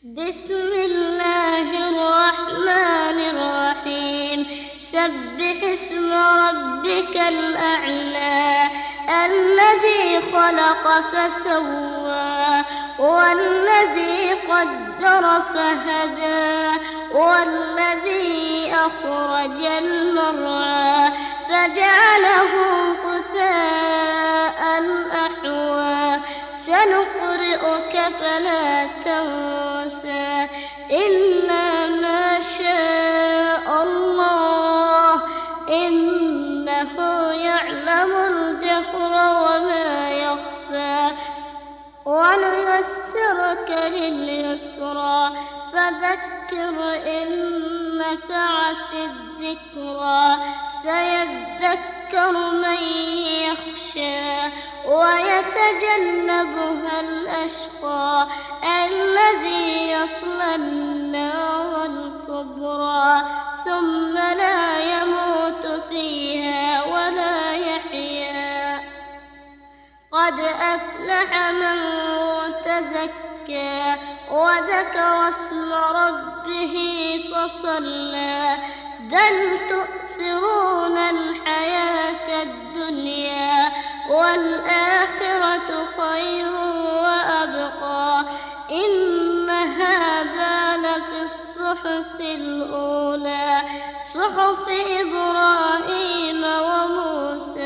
بسم الله الرحمن الرحيم. سبح اسم ربك الأعلى الذي خلق فسوى والذي قدر فهدى والذي أخرج المرعى فجعله غثاء أحوى سنقرئك فلا تنسى إلا ما شاء الله إنه يعلم الجهر وما يخفى ونيسرك لليسرى فذكر إن نفعت الذكرى سيذكر من يخشى ويتجنبها الأشقى الذي يصلى النار الكبرى ثم لا يموت فيها ولا يحيا قد أفلح من تزكى وذكر اسم ربه فصلى بل تؤثرون الحياة الدنيا والآخرة خير وأبقى إن هذا لفي الصحف الأولى صحف إبراهيم وموسى